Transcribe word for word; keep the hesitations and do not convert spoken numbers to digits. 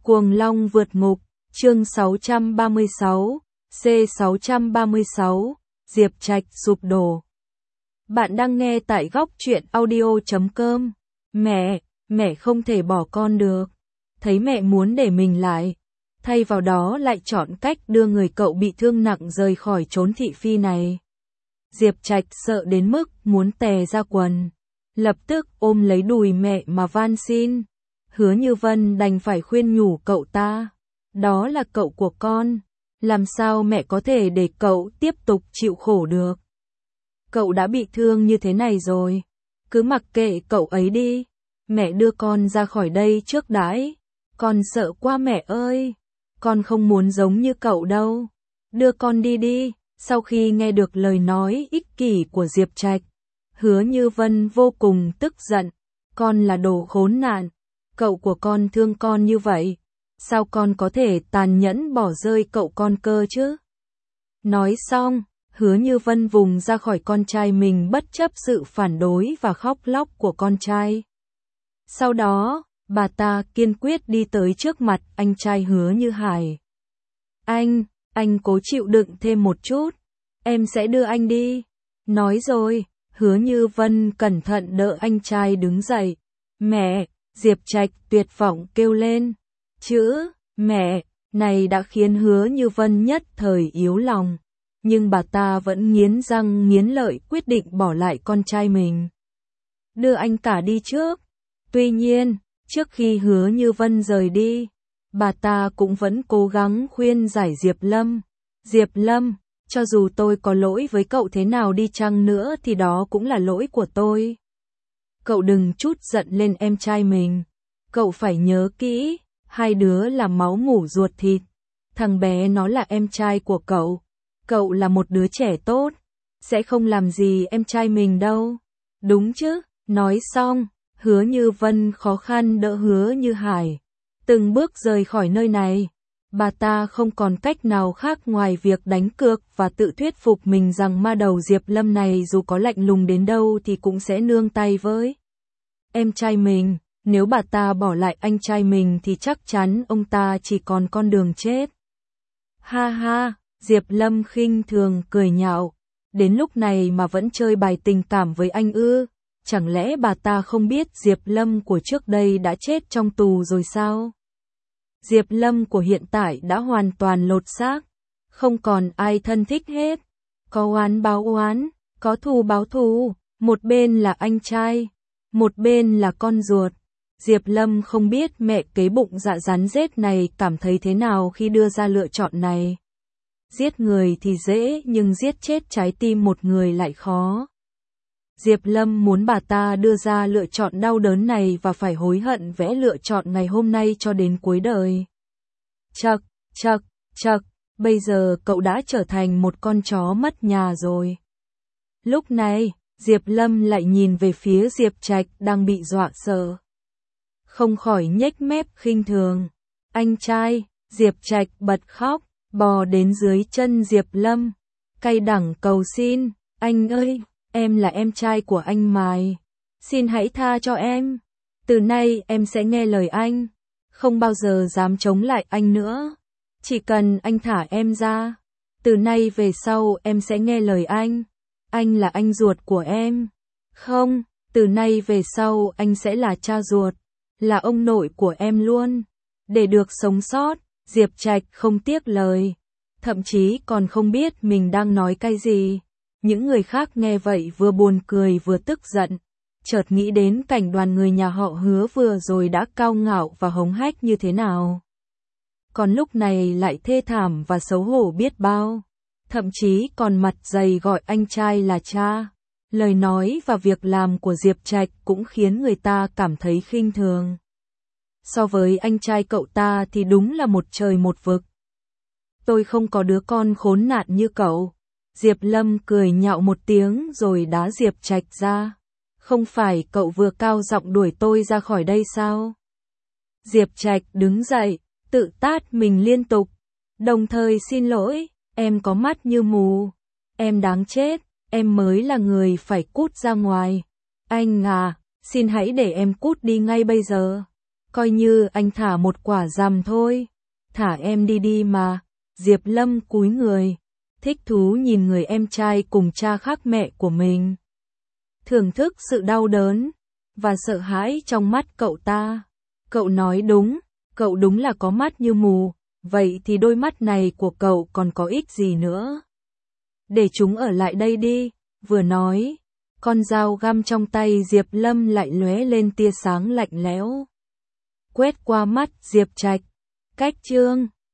Cuồng Long vượt ngục, chương sáu trăm ba mươi sáu, C sáu trăm ba mươi sáu, Diệp Trạch sụp đổ. Bạn đang nghe tại góc truyện audio chấm com. Mẹ, mẹ không thể bỏ con được. Thấy mẹ muốn để mình lại, thay vào đó lại chọn cách đưa người cậu bị thương nặng rời khỏi chốn thị phi này. Diệp Trạch sợ đến mức muốn tè ra quần, lập tức ôm lấy đùi mẹ mà van xin. Hứa Như Vân đành phải khuyên nhủ cậu ta, đó là cậu của con, làm sao mẹ có thể để cậu tiếp tục chịu khổ được. Cậu đã bị thương như thế này rồi, cứ mặc kệ cậu ấy đi, mẹ đưa con ra khỏi đây trước đãi, con sợ quá mẹ ơi, con không muốn giống như cậu đâu, đưa con đi đi. Sau khi nghe được lời nói ích kỷ của Diệp Trạch, Hứa Như Vân vô cùng tức giận, con là đồ khốn nạn, cậu của con thương con như vậy, sao con có thể tàn nhẫn bỏ rơi cậu con cơ chứ? Nói xong, Hứa Như Vân vùng ra khỏi con trai mình bất chấp sự phản đối và khóc lóc của con trai. Sau đó, bà ta kiên quyết đi tới trước mặt anh trai Hứa Như Hải. Anh, anh cố chịu đựng thêm một chút, em sẽ đưa anh đi. Nói rồi, Hứa Như Vân cẩn thận đỡ anh trai đứng dậy. Mẹ, Diệp Trạch tuyệt vọng kêu lên. Chữ, mẹ, này đã khiến Hứa Như Vân nhất thời yếu lòng. Nhưng bà ta vẫn nghiến răng nghiến lợi quyết định bỏ lại con trai mình. Đưa anh cả đi trước. Tuy nhiên, trước khi Hứa Như Vân rời đi, bà ta cũng vẫn cố gắng khuyên giải Diệp Lâm. Diệp Lâm, cho dù tôi có lỗi với cậu thế nào đi chăng nữa thì đó cũng là lỗi của tôi. Cậu đừng trút giận lên em trai mình. Cậu phải nhớ kỹ, hai đứa là máu mủ ruột thịt. Thằng bé nó là em trai của cậu. Cậu là một đứa trẻ tốt, sẽ không làm gì em trai mình đâu. Đúng chứ? Nói xong, Hứa Như Vân khó khăn đỡ Hứa Như Hải, từng bước rời khỏi nơi này. Bà ta không còn cách nào khác ngoài việc đánh cược và tự thuyết phục mình rằng ma đầu Diệp Lâm này dù có lạnh lùng đến đâu thì cũng sẽ nương tay với em trai mình. Nếu bà ta bỏ lại anh trai mình thì chắc chắn ông ta chỉ còn con đường chết. Ha ha, Diệp Lâm khinh thường cười nhạo. Đến lúc này mà vẫn chơi bài tình cảm với anh ư? Chẳng lẽ bà ta không biết Diệp Lâm của trước đây đã chết trong tù rồi sao? Diệp Lâm của hiện tại đã hoàn toàn lột xác, không còn ai thân thích hết. Có oán báo oán, có thù báo thù, một bên là anh trai, một bên là con ruột. Diệp Lâm không biết mẹ kế bụng dạ rắn rết này cảm thấy thế nào khi đưa ra lựa chọn này. Giết người thì dễ nhưng giết chết trái tim một người lại khó. Diệp Lâm muốn bà ta đưa ra lựa chọn đau đớn này và phải hối hận vẽ lựa chọn ngày hôm nay cho đến cuối đời. Chậc, chậc, chậc, bây giờ cậu đã trở thành một con chó mất nhà rồi. Lúc này, Diệp Lâm lại nhìn về phía Diệp Trạch đang bị dọa sợ. Không khỏi nhếch mép khinh thường. Anh trai, Diệp Trạch bật khóc, bò đến dưới chân Diệp Lâm. Cay đắng cầu xin, anh ơi, em là em trai của anh mài. Xin hãy tha cho em. Từ nay em sẽ nghe lời anh. Không bao giờ dám chống lại anh nữa. Chỉ cần anh thả em ra. Từ nay về sau em sẽ nghe lời anh. Anh là anh ruột của em. Không, từ nay về sau anh sẽ là cha ruột. Là ông nội của em luôn. Để được sống sót, Diệp Trạch không tiếc lời. Thậm chí còn không biết mình đang nói cái gì. Những người khác nghe vậy vừa buồn cười vừa tức giận. Chợt nghĩ đến cảnh đoàn người nhà họ Hứa vừa rồi đã cao ngạo và hống hách như thế nào. Còn lúc này lại thê thảm và xấu hổ biết bao. Thậm chí còn mặt dày gọi anh trai là cha. Lời nói và việc làm của Diệp Trạch cũng khiến người ta cảm thấy khinh thường. So với anh trai cậu ta thì đúng là một trời một vực. Tôi không có đứa con khốn nạn như cậu. Diệp Lâm cười nhạo một tiếng rồi đá Diệp Trạch ra. Không phải cậu vừa cao giọng đuổi tôi ra khỏi đây sao? Diệp Trạch đứng dậy, tự tát mình liên tục. Đồng thời xin lỗi, em có mắt như mù. Em đáng chết, em mới là người phải cút ra ngoài. Anh à, xin hãy để em cút đi ngay bây giờ. Coi như anh thả một quả rằm thôi. Thả em đi đi mà. Diệp Lâm cúi người, thích thú nhìn người em trai cùng cha khác mẹ của mình. Thưởng thức sự đau đớn và sợ hãi trong mắt cậu ta. Cậu nói đúng, cậu đúng là có mắt như mù, vậy thì đôi mắt này của cậu còn có ích gì nữa? Để chúng ở lại đây đi, vừa nói, con dao găm trong tay Diệp Lâm lại lóe lên tia sáng lạnh lẽo. Quét qua mắt Diệp Trạch, cách chương